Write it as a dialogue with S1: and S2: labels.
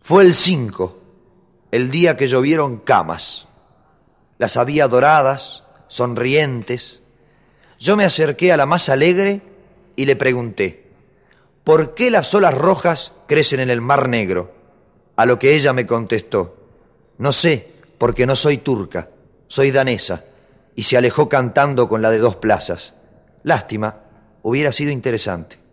S1: Fue el 5, el día que llovieron camas. Las había doradas, sonrientes. Yo me acerqué a la más alegre y le pregunté: ¿por qué las olas rojas crecen en el Mar Negro? A lo que ella me contestó: no sé, porque no soy turca, soy danesa. Y se alejó cantando con la de 2 plazas. Lástima, hubiera sido interesante.